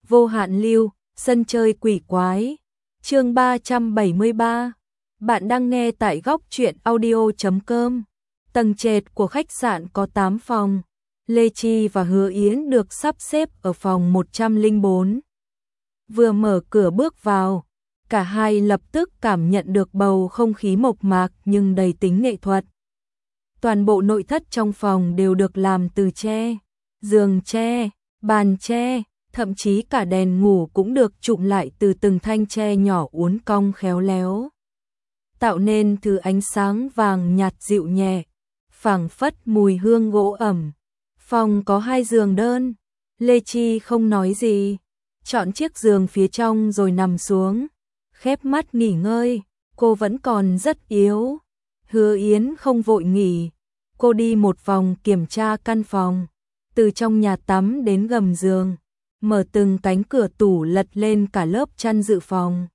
Vô hạn lưu, sân chơi quỷ quái. Chương 373. Bạn đang nghe tại góc truyện audio.com. Tầng trệt của khách sạn có 8 phòng. Lê Chi và Hứa Yến được sắp xếp ở phòng 104. Vừa mở cửa bước vào, cả hai lập tức cảm nhận được bầu không khí mộc mạc nhưng đầy tính nghệ thuật. Toàn bộ nội thất trong phòng đều được làm từ tre, giường tre, bàn tre, thậm chí cả đèn ngủ cũng được chụm lại từ từng thanh tre nhỏ uốn cong khéo léo, tạo nên thứ ánh sáng vàng nhạt dịu nhẹ, phảng phất mùi hương gỗ ẩm. Phòng có 2 giường đơn, Lê Chi không nói gì, chọn chiếc giường phía trong rồi nằm xuống, khép mắt nghỉ ngơi, cô vẫn còn rất yếu. Hứa Yến không vội nghỉ, cô đi một vòng kiểm tra căn phòng, từ trong nhà tắm đến gầm giường, mở từng cánh cửa tủ lật lên cả lớp chăn dự phòng.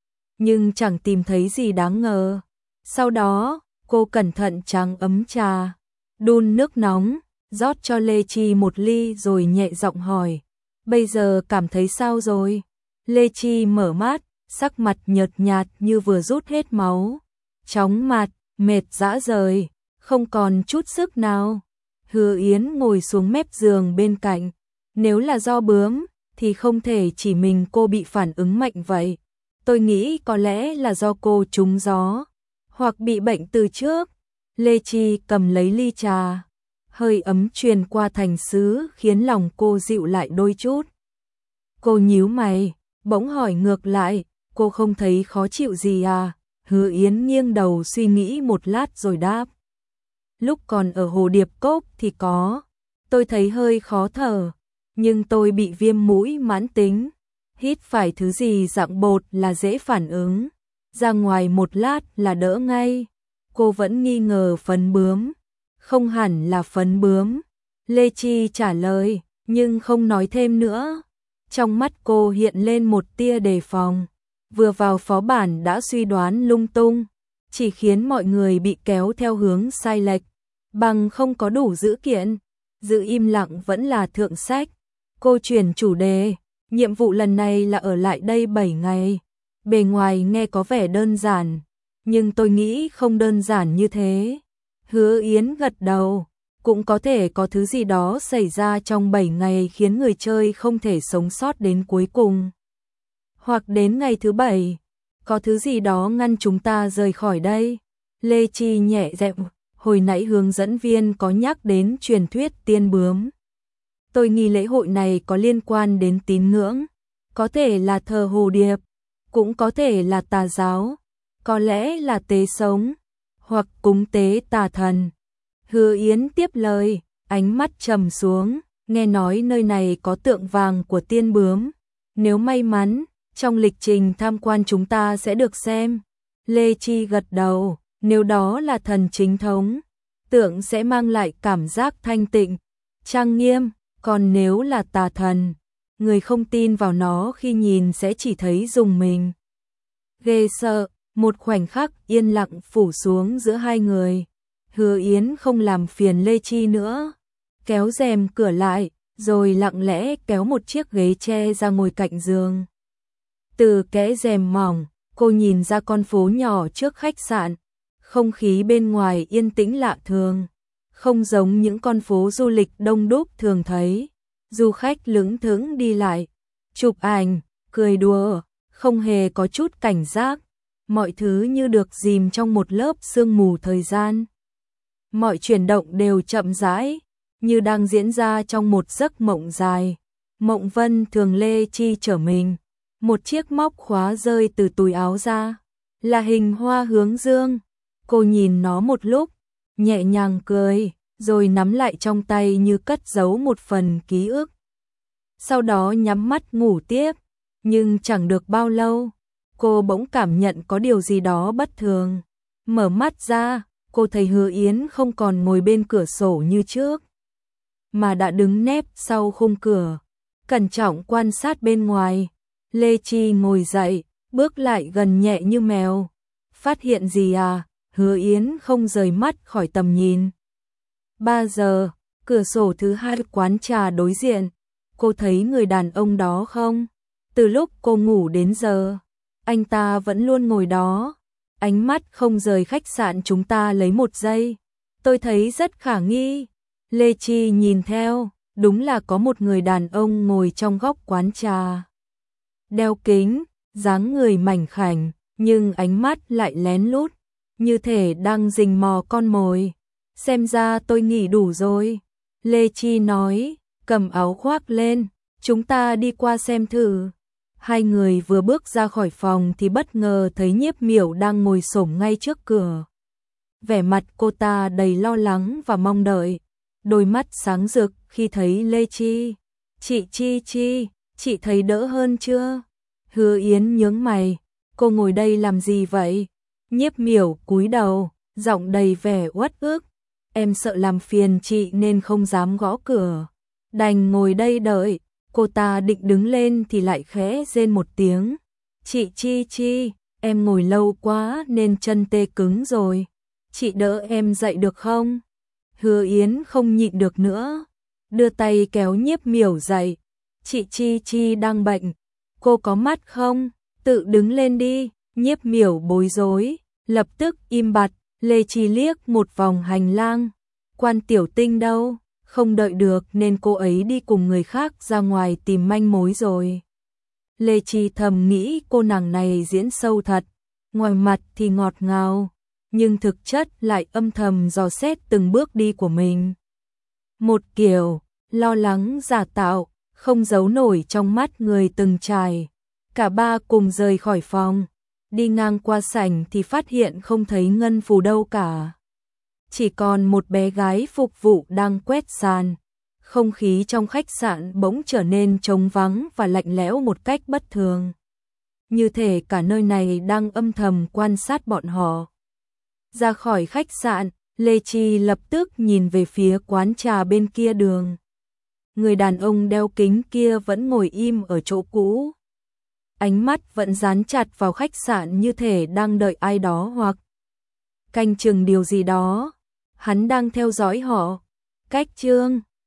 Nhưng chẳng tìm thấy gì đáng ngờ. Sau đó, cô cẩn thận tráng ấm trà, đun nước nóng, rót cho Lê Chi một ly rồi nhẹ giọng hỏi, bây giờ cảm thấy sao rồi? Lê Chi mở mắt, sắc mặt nhợt nhạt như vừa rút hết máu, chóng mặt, mệt rã rời, không còn chút sức nào. Hứa Yến ngồi xuống mép giường bên cạnh, nếu là do bướm, thì không thể chỉ mình cô bị phản ứng mạnh vậy. Tôi nghĩ có lẽ là do cô trúng gió, hoặc bị bệnh từ trước. Lê Chi cầm lấy ly trà, hơi ấm truyền qua thành sứ khiến lòng cô dịu lại đôi chút. Cô nhíu mày, bỗng hỏi ngược lại, cô không thấy khó chịu gì à? Hứa Yến nghiêng đầu suy nghĩ một lát rồi đáp. Lúc còn ở Hồ Điệp Cốc thì có, tôi thấy hơi khó thở, nhưng tôi bị viêm mũi mãn tính, hít phải thứ gì dạng bột là dễ phản ứng, ra ngoài một lát là đỡ ngay. Cô vẫn nghi ngờ phấn bướm, không hẳn là phấn bướm. Lê Chi trả lời, nhưng không nói thêm nữa. Trong mắt cô hiện lên một tia đề phòng, vừa vào phó bản đã suy đoán lung tung, chỉ khiến mọi người bị kéo theo hướng sai lệch, bằng không có đủ dữ kiện. Giữ im lặng vẫn là thượng sách. Cô chuyển chủ đề, nhiệm vụ lần này là ở lại đây 7 ngày. Bề ngoài nghe có vẻ đơn giản, nhưng tôi nghĩ không đơn giản như thế. Hứa Yến gật đầu, cũng có thể có thứ gì đó xảy ra trong 7 ngày khiến người chơi không thể sống sót đến cuối cùng. Hoặc đến ngày thứ 7, có thứ gì đó ngăn chúng ta rời khỏi đây. Lê Chi nhẹ giọng, hồi nãy hướng dẫn viên có nhắc đến truyền thuyết tiên bướm. Tôi nghi lễ hội này có liên quan đến tín ngưỡng, có thể là thờ hồ điệp, cũng có thể là tà giáo, có lẽ là tế sống, hoặc cúng tế tà thần. Hứa Yến tiếp lời, ánh mắt trầm xuống, nghe nói nơi này có tượng vàng của tiên bướm. Nếu may mắn, trong lịch trình tham quan chúng ta sẽ được xem. Lê Chi gật đầu, nếu đó là thần chính thống, tượng sẽ mang lại cảm giác thanh tịnh, trang nghiêm, còn nếu là tà thần, người không tin vào nó khi nhìn sẽ chỉ thấy rùng mình. Ghê sợ, một khoảnh khắc yên lặng phủ xuống giữa hai người. Hứa Yến không làm phiền Lê Chi nữa, kéo rèm cửa lại, rồi lặng lẽ kéo một chiếc ghế tre ra ngồi cạnh giường. Từ kẽ rèm mỏng, cô nhìn ra con phố nhỏ trước khách sạn, không khí bên ngoài yên tĩnh lạ thường, không giống những con phố du lịch đông đúc thường thấy. Du khách lững thững đi lại, chụp ảnh, cười đùa, không hề có chút cảnh giác, mọi thứ như được dìm trong một lớp sương mù thời gian. Mọi chuyển động đều chậm rãi, như đang diễn ra trong một giấc mộng dài. Mộng Vân thường Lê Chi trở mình, một chiếc móc khóa rơi từ túi áo ra, là hình hoa hướng dương. Cô nhìn nó một lúc, nhẹ nhàng cười, rồi nắm lại trong tay như cất giấu một phần ký ức. Sau đó nhắm mắt ngủ tiếp, nhưng chẳng được bao lâu, cô bỗng cảm nhận có điều gì đó bất thường. Mở mắt ra, cô thấy Hứa Yến không còn ngồi bên cửa sổ như trước, mà đã đứng nép sau khung cửa, cẩn trọng quan sát bên ngoài. Lê Chi ngồi dậy, bước lại gần nhẹ như mèo. Phát hiện gì à? Hứa Yến không rời mắt khỏi tầm nhìn. 3 giờ, cửa sổ thứ 2 quán trà đối diện. cô thấy người đàn ông đó không? Từ lúc cô ngủ đến giờ, anh ta vẫn luôn ngồi đó, ánh mắt không rời khách sạn chúng ta lấy một giây. Tôi thấy rất khả nghi. Lê Chi nhìn theo, đúng là có một người đàn ông ngồi trong góc quán trà. Đeo kính, dáng người mảnh khảnh, nhưng ánh mắt lại lén lút, như thể đang rình mò con mồi. Xem ra tôi nghỉ đủ rồi. Lê Chi nói, cầm áo khoác lên, chúng ta đi qua xem thử. Hai người vừa bước ra khỏi phòng thì bất ngờ thấy Nhiếp Miểu đang ngồi xổm ngay trước cửa. Vẻ mặt cô ta đầy lo lắng và mong đợi, đôi mắt sáng rực khi thấy Lê Chi. Chị Chi, chị thấy đỡ hơn chưa? Hứa Yến nhướng mày, cô ngồi đây làm gì vậy? Nhiếp Miểu cúi đầu, giọng đầy vẻ uất ức. Em sợ làm phiền chị nên không dám gõ cửa, đành ngồi đây đợi. Cô ta định đứng lên thì lại khẽ rên một tiếng. Chị Chi, em ngồi lâu quá nên chân tê cứng rồi. Chị đỡ em dậy được không? Hứa Yến không nhịn được nữa, đưa tay kéo Nhiếp Miểu dậy. Chị Chi đang bệnh, cô có mắt không? Tự đứng lên đi. Nhiếp Miểu bối rối, lập tức im bặt. Lê Chi liếc một vòng hành lang. Quan Tiểu Tinh đâu? Không đợi được nên cô ấy đi cùng người khác ra ngoài tìm manh mối rồi. Lê Chi thầm nghĩ cô nàng này diễn sâu thật, ngoài mặt thì ngọt ngào, nhưng thực chất lại âm thầm dò xét từng bước đi của mình. Một kiểu lo lắng giả tạo, không giấu nổi trong mắt người từng trải. Cả ba cùng rời khỏi phòng, đi ngang qua sảnh thì phát hiện không thấy Ngân Phù đâu cả. Chỉ còn một bé gái phục vụ đang quét sàn. Không khí trong khách sạn bỗng trở nên trống vắng và lạnh lẽo một cách bất thường. Như thể cả nơi này đang âm thầm quan sát bọn họ. Ra khỏi khách sạn, Lê Chi lập tức nhìn về phía quán trà bên kia đường. Người đàn ông đeo kính kia vẫn ngồi im ở chỗ cũ. Ánh mắt vẫn dán chặt vào khách sạn như thể đang đợi ai đó hoặc canh chừng điều gì đó. Hắn đang theo dõi họ. Cách Trương